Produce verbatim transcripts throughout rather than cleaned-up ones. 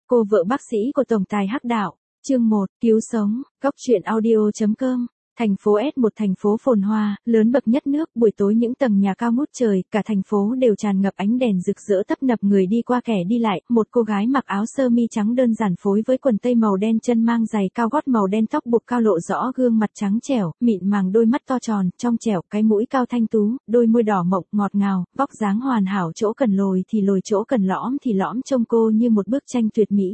Cô vợ bác sĩ của tổng tài Hắc Đạo, chương một, cứu sống, góc truyện audio.com. Thành phố S một thành phố phồn hoa, lớn bậc nhất nước, buổi tối những tầng nhà cao ngút trời, cả thành phố đều tràn ngập ánh đèn rực rỡ tấp nập người đi qua kẻ đi lại, một cô gái mặc áo sơ mi trắng đơn giản phối với quần tây màu đen, chân mang giày cao gót màu đen, tóc buộc cao lộ rõ gương mặt trắng trẻo, mịn màng, đôi mắt to tròn, trong trẻo, cái mũi cao thanh tú, đôi môi đỏ mọng, ngọt ngào, vóc dáng hoàn hảo, chỗ cần lồi thì lồi, chỗ cần lõm thì lõm, trông cô như một bức tranh tuyệt mỹ.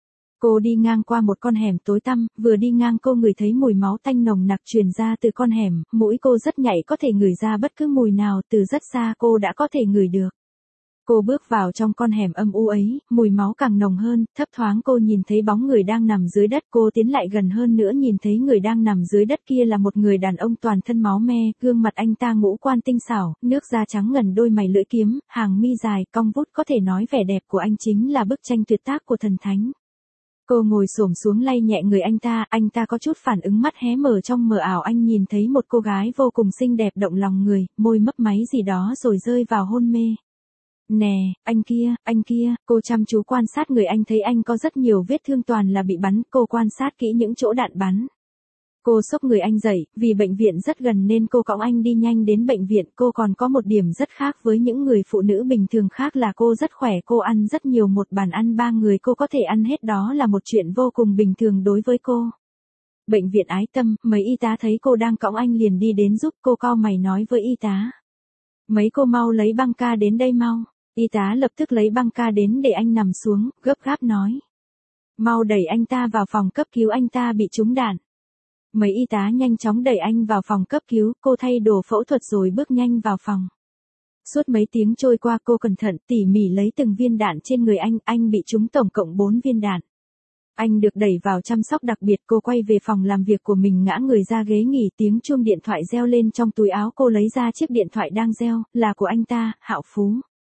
Cô đi ngang qua một con hẻm tối tăm, vừa đi ngang cô ngửi thấy mùi máu tanh nồng nặc truyền ra từ con hẻm, mũi cô rất nhạy, có thể ngửi ra bất cứ mùi nào, từ rất xa cô đã có thể ngửi được. Cô bước vào trong con hẻm âm u ấy, mùi máu càng nồng hơn, thấp thoáng cô nhìn thấy bóng người đang nằm dưới đất, cô tiến lại gần hơn nữa nhìn thấy người đang nằm dưới đất kia là một người đàn ông toàn thân máu me, gương mặt anh ta ngũ quan tinh xảo, nước da trắng ngần, đôi mày lưỡi kiếm, hàng mi dài, cong vút, có thể nói vẻ đẹp của anh chính là bức tranh tuyệt tác của thần thánh. Cô ngồi xổm xuống lay nhẹ người anh ta, anh ta có chút phản ứng, mắt hé mở, trong mờ ảo anh nhìn thấy một cô gái vô cùng xinh đẹp động lòng người, môi mấp máy gì đó rồi rơi vào hôn mê. Nè, anh kia, anh kia, cô chăm chú quan sát người anh, thấy anh có rất nhiều vết thương toàn là bị bắn, cô quan sát kỹ những chỗ đạn bắn. Cô xốc người anh dậy, vì bệnh viện rất gần nên cô cõng anh đi nhanh đến bệnh viện. Cô còn có một điểm rất khác với những người phụ nữ bình thường khác là cô rất khỏe, cô ăn rất nhiều, một bàn ăn ba người cô có thể ăn hết, đó là một chuyện vô cùng bình thường đối với cô. Bệnh viện Ái Tâm, mấy y tá thấy cô đang cõng anh liền đi đến giúp, cô cau mày nói với y tá. Mấy cô mau lấy băng ca đến đây mau. Y tá lập tức lấy băng ca đến để anh nằm xuống, gấp gáp nói. Mau đẩy anh ta vào phòng cấp cứu, anh ta bị trúng đạn. Mấy y tá nhanh chóng đẩy anh vào phòng cấp cứu, cô thay đồ phẫu thuật rồi bước nhanh vào phòng. Suốt mấy tiếng trôi qua cô cẩn thận tỉ mỉ lấy từng viên đạn trên người anh, anh bị trúng tổng cộng bốn viên đạn. Anh được đẩy vào chăm sóc đặc biệt, cô quay về phòng làm việc của mình, ngã người ra ghế nghỉ, tiếng chuông điện thoại reo lên trong túi áo, cô lấy ra chiếc điện thoại đang reo, là của anh ta, Hạo Phú.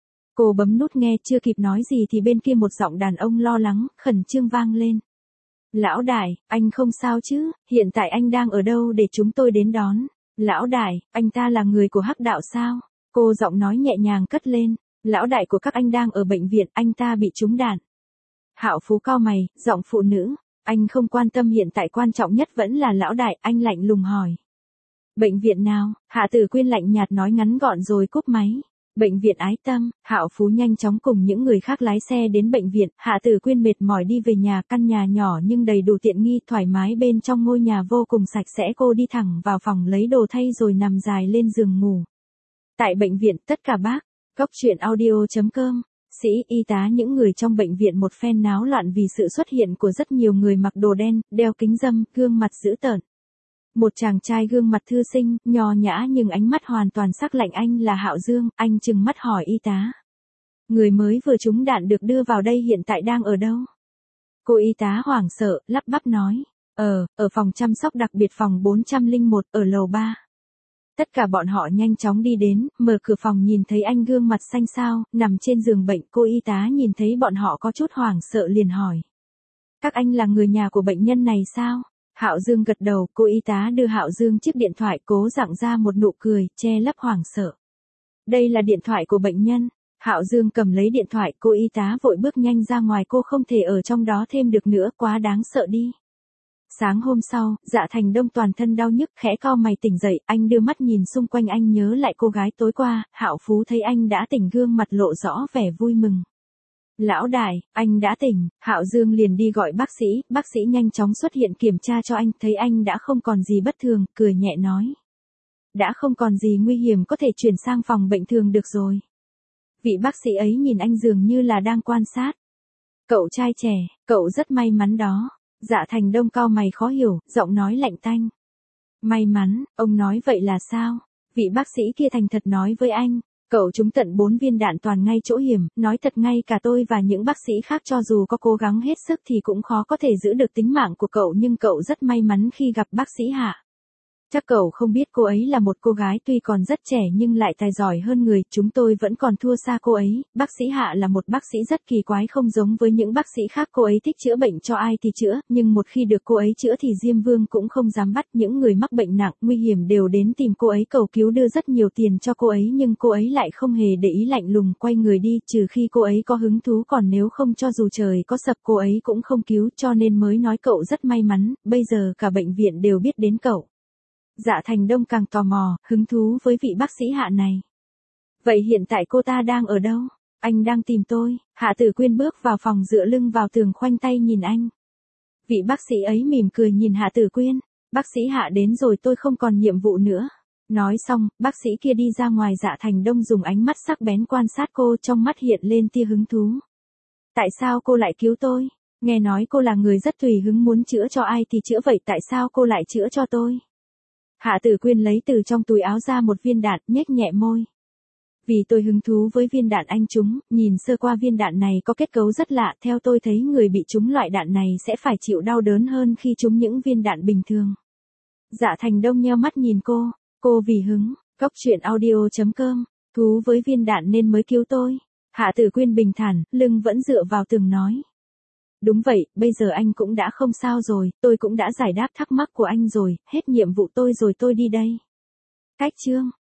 Cô bấm nút nghe, chưa kịp nói gì thì bên kia một giọng đàn ông lo lắng, khẩn trương vang lên. Lão đại, anh không sao chứ, hiện tại anh đang ở đâu để chúng tôi đến đón? Lão đại, anh ta là người của Hắc Đạo sao? Cô giọng nói nhẹ nhàng cất lên, lão đại của các anh đang ở bệnh viện, anh ta bị trúng đạn. Hạo Phú cau mày, giọng phụ nữ, anh không quan tâm, hiện tại quan trọng nhất vẫn là lão đại, anh lạnh lùng hỏi. Bệnh viện nào? Hạ Tử Quyên lạnh nhạt nói ngắn gọn rồi cúp máy. Bệnh viện Ái Tâm. Hạo Phú nhanh chóng cùng những người khác lái xe đến bệnh viện. Hạ Tử Quyên mệt mỏi đi về nhà, căn nhà nhỏ nhưng đầy đủ tiện nghi, thoải mái, bên trong ngôi nhà vô cùng sạch sẽ. Cô đi thẳng vào phòng lấy đồ thay rồi nằm dài lên giường ngủ. Tại bệnh viện, tất cả bác, góc truyện audio.com, sĩ, y tá, những người trong bệnh viện một phen náo loạn vì sự xuất hiện của rất nhiều người mặc đồ đen, đeo kính râm, gương mặt dữ tợn. Một chàng trai gương mặt thư sinh, nho nhã nhưng ánh mắt hoàn toàn sắc lạnh, anh là Hạo Dương, anh trừng mắt hỏi y tá. Người mới vừa trúng đạn được đưa vào đây hiện tại đang ở đâu? Cô y tá hoảng sợ, lắp bắp nói. Ờ, ở phòng chăm sóc đặc biệt phòng bốn trăm lẻ một, ở lầu ba. Tất cả bọn họ nhanh chóng đi đến, mở cửa phòng nhìn thấy anh gương mặt xanh xao, nằm trên giường bệnh. Cô y tá nhìn thấy bọn họ có chút hoảng sợ liền hỏi. Các anh là người nhà của bệnh nhân này sao? Hạo Dương gật đầu, cô y tá đưa Hạo Dương chiếc điện thoại, cố giãng ra một nụ cười, che lấp hoảng sợ. Đây là điện thoại của bệnh nhân. Hạo Dương cầm lấy điện thoại, cô y tá vội bước nhanh ra ngoài, cô không thể ở trong đó thêm được nữa, quá đáng sợ đi. Sáng hôm sau, Dạ Thành Đông toàn thân đau nhức, khẽ cau mày tỉnh dậy, anh đưa mắt nhìn xung quanh, anh nhớ lại cô gái tối qua. Hạo Phú thấy anh đã tỉnh, gương mặt lộ rõ vẻ vui mừng. Lão đại, anh đã tỉnh. Hạo Dương liền đi gọi bác sĩ, bác sĩ nhanh chóng xuất hiện kiểm tra cho anh, thấy anh đã không còn gì bất thường, cười nhẹ nói. Đã không còn gì nguy hiểm, có thể chuyển sang phòng bệnh thường được rồi. Vị bác sĩ ấy nhìn anh dường như là đang quan sát. Cậu trai trẻ, cậu rất may mắn đó. Dạ Thành Đông cau mày khó hiểu, giọng nói lạnh tanh. May mắn, ông nói vậy là sao? Vị bác sĩ kia thành thật nói với anh. Cậu trúng tận bốn viên đạn toàn ngay chỗ hiểm, nói thật ngay cả tôi và những bác sĩ khác cho dù có cố gắng hết sức thì cũng khó có thể giữ được tính mạng của cậu, nhưng cậu rất may mắn khi gặp bác sĩ Hạ. Chắc cậu không biết cô ấy là một cô gái tuy còn rất trẻ nhưng lại tài giỏi hơn người, chúng tôi vẫn còn thua xa cô ấy. Bác sĩ Hạ là một bác sĩ rất kỳ quái, không giống với những bác sĩ khác, cô ấy thích chữa bệnh cho ai thì chữa, nhưng một khi được cô ấy chữa thì Diêm Vương cũng không dám bắt. Những người mắc bệnh nặng, nguy hiểm đều đến tìm cô ấy cầu cứu, đưa rất nhiều tiền cho cô ấy, nhưng cô ấy lại không hề để ý, lạnh lùng quay người đi, trừ khi cô ấy có hứng thú, còn nếu không cho dù trời có sập cô ấy cũng không cứu, cho nên mới nói cậu rất may mắn, bây giờ cả bệnh viện đều biết đến cậu. Dạ Thành Đông càng tò mò, hứng thú với vị bác sĩ Hạ này. Vậy hiện tại cô ta đang ở đâu? Anh đang tìm tôi. Hạ Tử Quyên bước vào phòng dựa lưng vào tường, khoanh tay nhìn anh. Vị bác sĩ ấy mỉm cười nhìn Hạ Tử Quyên. Bác sĩ Hạ đến rồi, tôi không còn nhiệm vụ nữa. Nói xong, bác sĩ kia đi ra ngoài. Dạ Thành Đông dùng ánh mắt sắc bén quan sát cô, trong mắt hiện lên tia hứng thú. Tại sao cô lại cứu tôi? Nghe nói cô là người rất tùy hứng, muốn chữa cho ai thì chữa, vậy tại sao cô lại chữa cho tôi? Hạ Tử Quyên lấy từ trong túi áo ra một viên đạn, nhếch nhẹ môi. Vì tôi hứng thú với viên đạn anh trúng, nhìn sơ qua viên đạn này có kết cấu rất lạ, theo tôi thấy người bị trúng loại đạn này sẽ phải chịu đau đớn hơn khi trúng những viên đạn bình thường. Dạ Thành Đông nheo mắt nhìn cô, cô vì hứng, cốc truyện audio chấm com, thú với viên đạn nên mới cứu tôi. Hạ Tử Quyên bình thản, lưng vẫn dựa vào tường nói. Đúng vậy, bây giờ anh cũng đã không sao rồi, tôi cũng đã giải đáp thắc mắc của anh rồi, hết nhiệm vụ tôi rồi, tôi đi đây. Cách chương